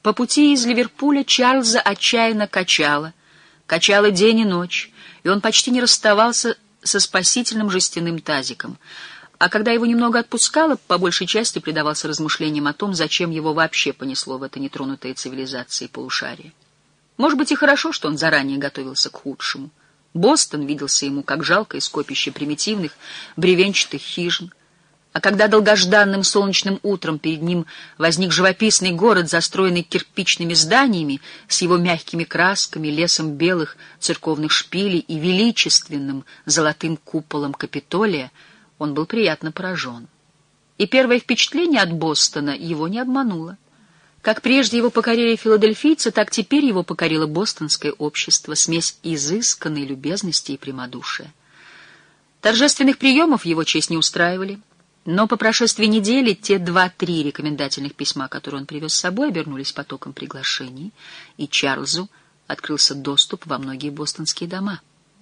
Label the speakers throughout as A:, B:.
A: По пути из Ливерпуля Чарльза отчаянно качало день и ночь, и он почти не расставался со спасительным жестяным тазиком. А когда его немного отпускало, по большей части предавался размышлениям о том, зачем его вообще понесло в это нетронутое цивилизацией полушарие. Может быть, и хорошо, что он заранее готовился к худшему. Бостон виделся ему как жалкое скопище примитивных, бревенчатых хижин. А когда долгожданным солнечным утром перед ним возник живописный город, застроенный кирпичными зданиями, с его мягкими красками, лесом белых церковных шпилей и величественным золотым куполом Капитолия, он был приятно поражен. И первое впечатление от Бостона его не обмануло. Как прежде его покорили филадельфийцы, так теперь его покорило бостонское общество, смесь изысканной любезности и прямодушия. Торжественных приемов в его честь не устраивали, но по прошествии недели те 2-3 рекомендательных письма, которые он привез с собой, обернулись потоком приглашений, и Чарльзу открылся доступ во многие бостонские дома.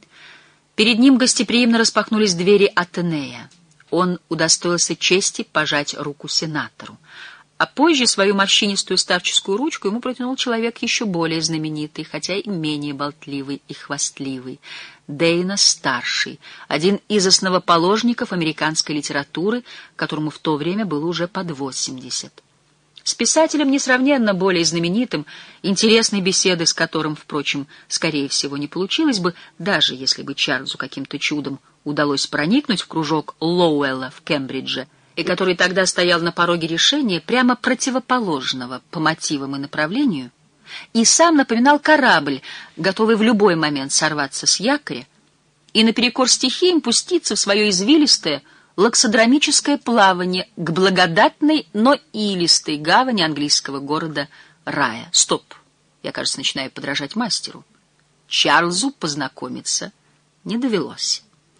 A: Перед ним гостеприимно распахнулись двери Атенея. Он удостоился чести пожать руку сенатору, а позже свою морщинистую старческую ручку ему протянул человек еще более знаменитый, хотя и менее болтливый и хвастливый — Дейна-старший, один из основоположников американской литературы, которому в то время было уже под 80. С писателем несравненно более знаменитым, интересной беседы с которым, впрочем, скорее всего, не получилось бы, даже если бы Чарльзу каким-то чудом удалось проникнуть в кружок Лоуэлла в Кембридже, и который тогда стоял на пороге решения, прямо противоположного по мотивам и направлению, и сам напоминал корабль, готовый в любой момент сорваться с якоря и наперекор стихиям пуститься в свое извилистое, лаксодромическое плавание к благодатной, но илистой гавани английского города Рая. Стоп! Я, кажется, начинаю подражать мастеру. Чарльзу познакомиться не довелось.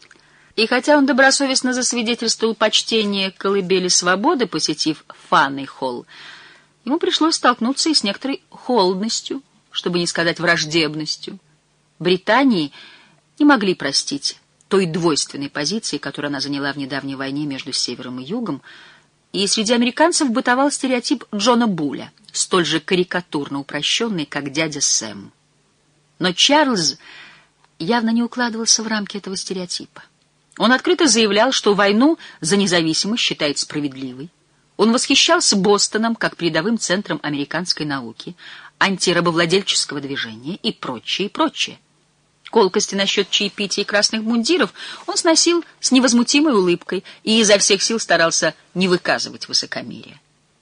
A: И хотя он добросовестно засвидетельствовал почтение колыбели свободы, посетив Фанней-холл, ему пришлось столкнуться и с некоторой холодностью, чтобы не сказать враждебностью. Британии не могли простить той двойственной позиции, которую она заняла в недавней войне между Севером и Югом, и среди американцев бытовал стереотип Джона Булля, столь же карикатурно упрощенный, как дядя Сэм. Но Чарльз явно не укладывался в рамки этого стереотипа. Он открыто заявлял, что войну за независимость считает справедливой. Он восхищался Бостоном как передовым центром американской науки, антирабовладельческого движения и прочее, и прочее. Колкости насчет чаепития и красных мундиров он сносил с невозмутимой улыбкой и изо всех сил старался не выказывать высокомерия.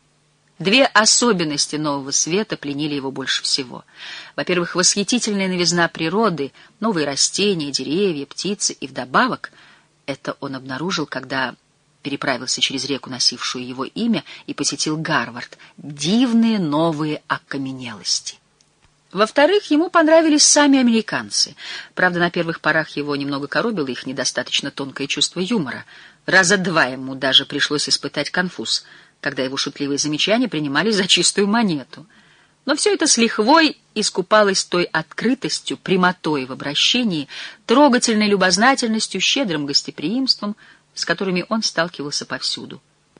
A: Две особенности нового света пленили его больше всего. Во-первых, восхитительная новизна природы, новые растения, деревья, птицы, и вдобавок, это он обнаружил, когда переправился через реку, носившую его имя, и посетил Гарвард, дивные новые окаменелости. Во-вторых, ему понравились сами американцы. Правда, на первых порах его немного коробило их недостаточно тонкое чувство юмора. Раза два ему даже пришлось испытать конфуз, когда его шутливые замечания принимались за чистую монету. Но все это с лихвой искупалось той открытостью, прямотой в обращении, трогательной любознательностью, щедрым гостеприимством, с которыми он сталкивался повсюду.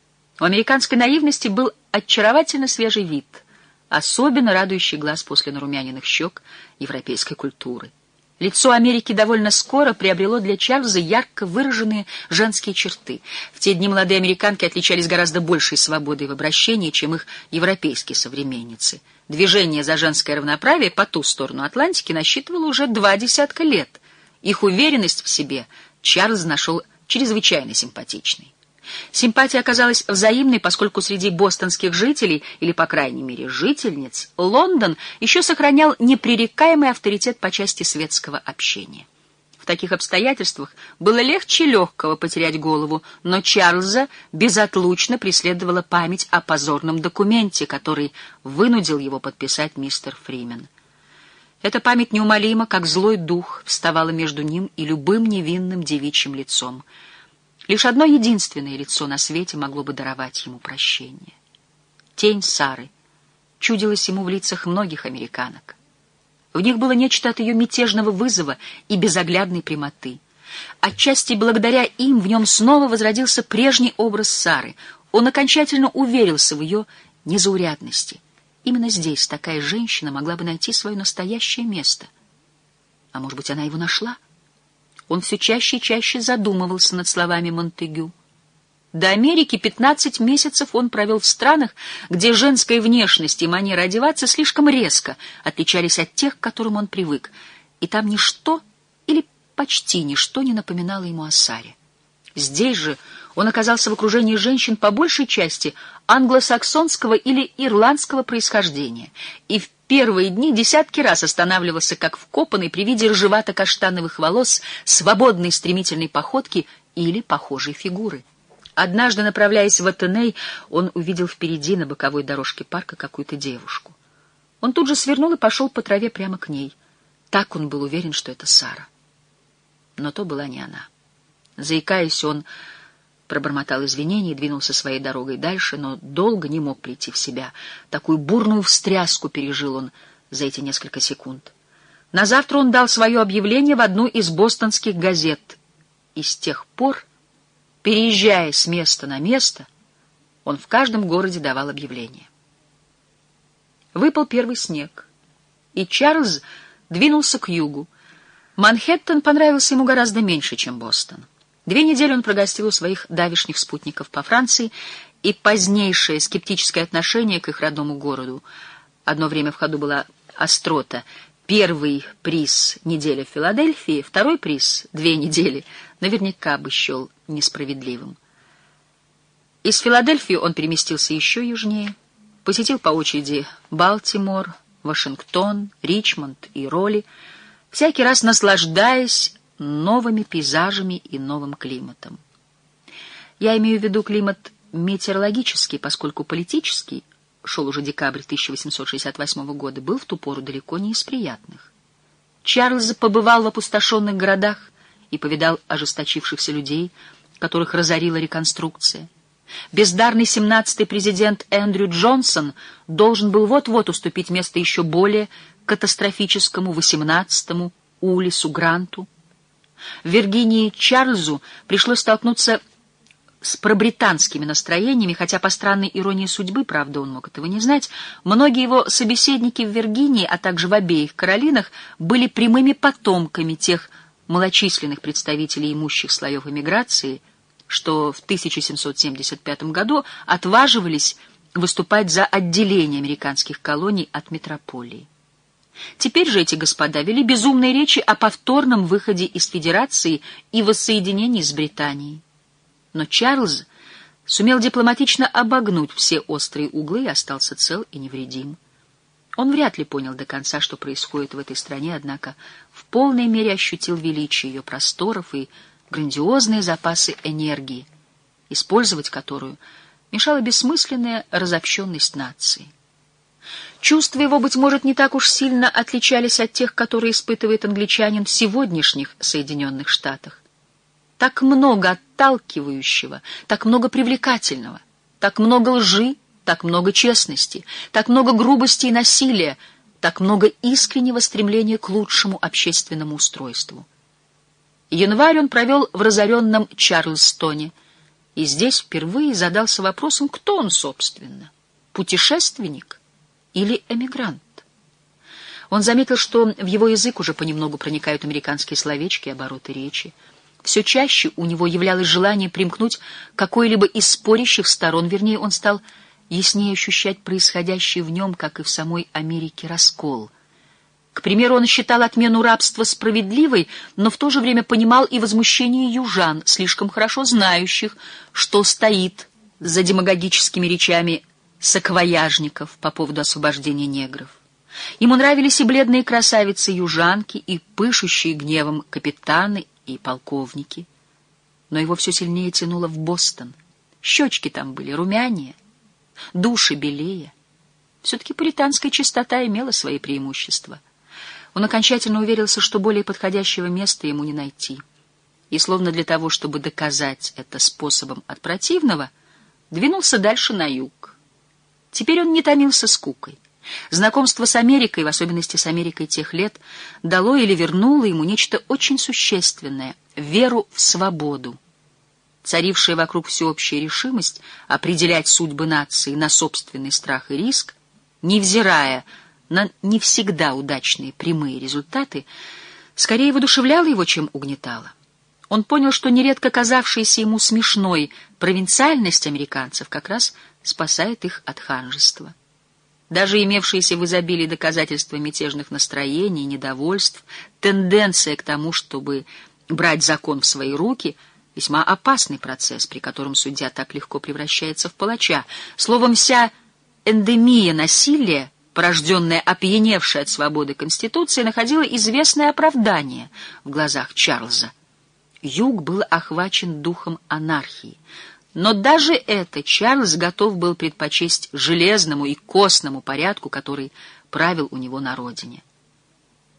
A: У американской наивности был очаровательно свежий вид, особенно радующий глаз после нарумяненных щек европейской культуры. Лицо Америки довольно скоро приобрело для Чарльза ярко выраженные женские черты. В те дни молодые американки отличались гораздо большей свободой в обращении, чем их европейские современницы. Движение за женское равноправие по ту сторону Атлантики насчитывало уже 20 лет. Их уверенность в себе Чарльз нашел чрезвычайно симпатичной. Симпатия оказалась взаимной, поскольку среди бостонских жителей, или, по крайней мере, жительниц, Лондон еще сохранял непререкаемый авторитет по части светского общения. В таких обстоятельствах было легче легкого потерять голову, но Чарльза безотлучно преследовала память о позорном документе, который вынудил его подписать мистер Фримен. Эта память неумолимо, как злой дух, вставала между ним и любым невинным девичьим лицом. Лишь одно единственное лицо на свете могло бы даровать ему прощение. Тень Сары чудилась ему в лицах многих американок. В них было нечто от ее мятежного вызова и безоглядной прямоты. Отчасти благодаря им в нем снова возродился прежний образ Сары. Он окончательно уверился в ее незаурядности. Именно здесь такая женщина могла бы найти свое настоящее место. А может быть, она его нашла? Он все чаще и чаще задумывался над словами Монтегю. До Америки 15 месяцев он провел в странах, где женская внешность и манера одеваться слишком резко отличались от тех, к которым он привык, и там ничто или почти ничто не напоминало ему о Саре. Здесь же он оказался в окружении женщин по большей части англосаксонского или ирландского происхождения, и в первые дни десятки раз останавливался как вкопанный при виде рыжевато-каштановых волос, свободной стремительной походки или похожей фигуры. Однажды, направляясь в Атеней, он увидел впереди на боковой дорожке парка какую-то девушку. Он тут же свернул и пошел по траве прямо к ней. Так он был уверен, что это Сара. Но то была не она. Заикаясь, он пробормотал извинения и двинулся своей дорогой дальше, но долго не мог прийти в себя. Такую бурную встряску пережил он за эти несколько секунд. На завтра он дал свое объявление в одну из бостонских газет, и с тех пор, переезжая с места на место, он в каждом городе давал объявление. Выпал первый снег, и Чарльз двинулся к югу. Манхэттен понравился ему гораздо меньше, чем Бостон. 2 недели он прогостил у своих давешних спутников по Франции, и позднейшее скептическое отношение к их родному городу. Одно время в ходу была острота. Первый приз — неделя в Филадельфии, второй приз — 2 недели. Наверняка бы счел несправедливым. Из Филадельфии он переместился еще южнее, посетил по очереди Балтимор, Вашингтон, Ричмонд и Роли, всякий раз наслаждаясь новыми пейзажами и новым климатом. Я имею в виду климат метеорологический, поскольку политический, шел уже декабрь 1868 года, был в ту пору далеко не из приятных. Чарльз побывал в опустошенных городах и повидал ожесточившихся людей, которых разорила реконструкция. Бездарный 17-й президент Эндрю Джонсон должен был вот-вот уступить место еще более катастрофическому 18-му Улису Гранту. В Виргинии Чарльзу пришлось столкнуться с пробританскими настроениями, хотя по странной иронии судьбы, правда, он мог этого не знать, многие его собеседники в Виргинии, а также в обеих Каролинах, были прямыми потомками тех малочисленных представителей имущих слоев эмиграции, что в 1775 году отваживались выступать за отделение американских колоний от метрополии. Теперь же эти господа вели безумные речи о повторном выходе из Федерации и воссоединении с Британией. Но Чарльз сумел дипломатично обогнуть все острые углы и остался цел и невредим. Он вряд ли понял до конца, что происходит в этой стране, однако в полной мере ощутил величие ее просторов и грандиозные запасы энергии, использовать которую мешала бессмысленная разобщенность нации. Чувства его, быть может, не так уж сильно отличались от тех, которые испытывает англичанин в сегодняшних Соединенных Штатах. Так много отталкивающего, так много привлекательного, так много лжи, так много честности, так много грубости и насилия, так много искреннего стремления к лучшему общественному устройству. Январь он провел в разоренном Чарльстоне, и здесь впервые задался вопросом, кто он, собственно, путешественник или эмигрант. Он заметил, что в его язык уже понемногу проникают американские словечки и обороты речи. Все чаще у него являлось желание примкнуть к какой-либо из спорящих сторон, вернее, он стал яснее ощущать происходящий в нем, как и в самой Америке, раскол. К примеру, он считал отмену рабства справедливой, но в то же время понимал и возмущение южан, слишком хорошо знающих, что стоит за демагогическими речами саквояжников по поводу освобождения негров. Ему нравились и бледные красавицы-южанки, и пышущие гневом капитаны и полковники. Но его все сильнее тянуло в Бостон. Щечки там были румянее, души белее. Все-таки пуританская чистота имела свои преимущества. Он окончательно уверился, что более подходящего места ему не найти. И словно для того, чтобы доказать это способом от противного, двинулся дальше на юг. Теперь он не томился скукой. Знакомство с Америкой, в особенности с Америкой тех лет, дало или вернуло ему нечто очень существенное — веру в свободу. Царившая вокруг всеобщая решимость определять судьбы нации на собственный страх и риск невзирая на не всегда удачные прямые результаты, скорее воодушевляло его, чем угнетало. Он понял, что нередко казавшаяся ему смешной провинциальность американцев как раз спасает их от ханжества. Даже имевшиеся в изобилии доказательства мятежных настроений, недовольств, тенденция к тому, чтобы брать закон в свои руки — весьма опасный процесс, при котором судья так легко превращается в палача. Словом, вся эндемия насилия, порожденная опьяневшей от свободы Конституцией, находила известное оправдание в глазах Чарльза. Юг был охвачен духом анархии. Но даже это Чарльз готов был предпочесть железному и костному порядку, который правил у него на родине.